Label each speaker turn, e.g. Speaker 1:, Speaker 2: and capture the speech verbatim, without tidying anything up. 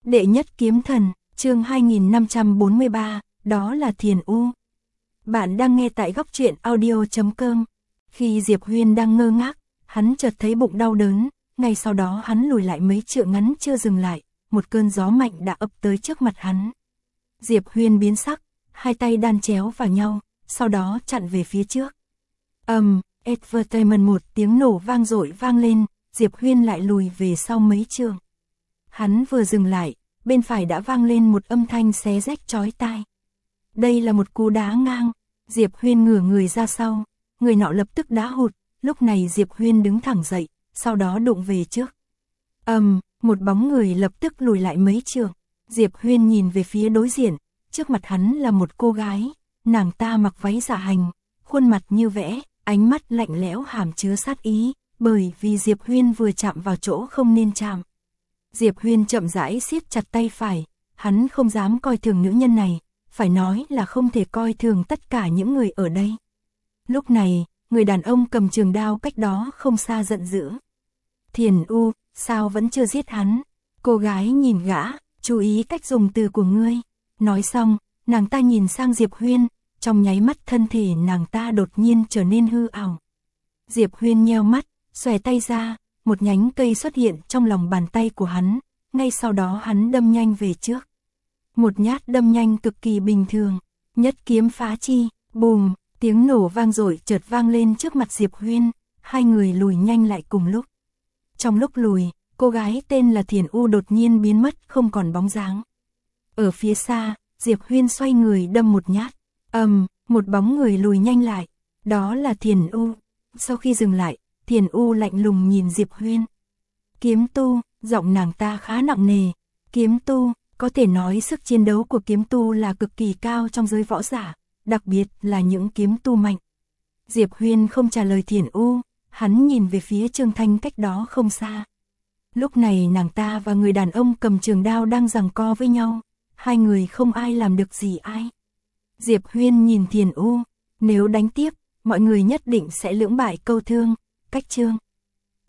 Speaker 1: Đệ nhất kiếm thần, chương hai nghìn năm trăm bốn mươi ba, đó là Thiền U. Bạn đang nghe tại góc truyện audio chấm com. Khi Diệp Huyên đang ngơ ngác, hắn chợt thấy bụng đau đớn, ngay sau đó hắn lùi lại mấy trượng ngắn chưa dừng lại, một cơn gió mạnh đã ập tới trước mặt hắn. Diệp Huyên biến sắc, hai tay đan chéo vào nhau, sau đó chặn về phía trước. Ầm, um, Entertainment một tiếng nổ vang dội vang lên, Diệp Huyên lại lùi về sau mấy trượng. Hắn vừa dừng lại, bên phải đã vang lên một âm thanh xé rách chói tai. Đây là một cú đá ngang, Diệp Huyên ngửa người ra sau, người nọ lập tức đá hụt, lúc này Diệp Huyên đứng thẳng dậy, sau đó đụng về trước. Ầm, um, một bóng người lập tức lùi lại mấy trượng, Diệp Huyên nhìn về phía đối diện, trước mặt hắn là một cô gái, nàng ta mặc váy dạ hành, khuôn mặt như vẽ, ánh mắt lạnh lẽo hàm chứa sát ý, bởi vì Diệp Huyên vừa chạm vào chỗ không nên chạm. Diệp Huyên chậm rãi siết chặt tay phải, hắn không dám coi thường nữ nhân này, phải nói là không thể coi thường tất cả những người ở đây. Lúc này, người đàn ông cầm trường đao cách đó không xa giận dữ. Thiền U, sao vẫn chưa giết hắn? Cô gái nhìn gã, chú ý cách dùng từ của ngươi. Nói xong, nàng ta nhìn sang Diệp Huyên, trong nháy mắt thân thể nàng ta đột nhiên trở nên hư ảo. Diệp Huyên nheo mắt, xòe tay ra, một nhánh cây xuất hiện trong lòng bàn tay của hắn, ngay sau đó hắn đâm nhanh về trước. Một nhát đâm nhanh cực kỳ bình thường, nhất kiếm phá chi, bùm, tiếng nổ vang dội chợt vang lên trước mặt Diệp Huyên, hai người lùi nhanh lại cùng lúc. Trong lúc lùi, cô gái tên là Thiền U đột nhiên biến mất không còn bóng dáng. Ở phía xa, Diệp Huyên xoay người đâm một nhát, ầm, um, một bóng người lùi nhanh lại, đó là Thiền U. Sau khi dừng lại, Thiền U lạnh lùng nhìn Diệp Huyên. Kiếm tu, giọng nàng ta khá nặng nề. Kiếm tu, có thể nói sức chiến đấu của kiếm tu là cực kỳ cao trong giới võ giả, đặc biệt là những kiếm tu mạnh. Diệp Huyên không trả lời Thiền U, hắn nhìn về phía Trương Thanh cách đó không xa. Lúc này nàng ta và người đàn ông cầm trường đao đang giằng co với nhau, hai người không ai làm được gì ai. Diệp Huyên nhìn Thiền U, nếu đánh tiếp, mọi người nhất định sẽ lưỡng bại câu thương. Cách chương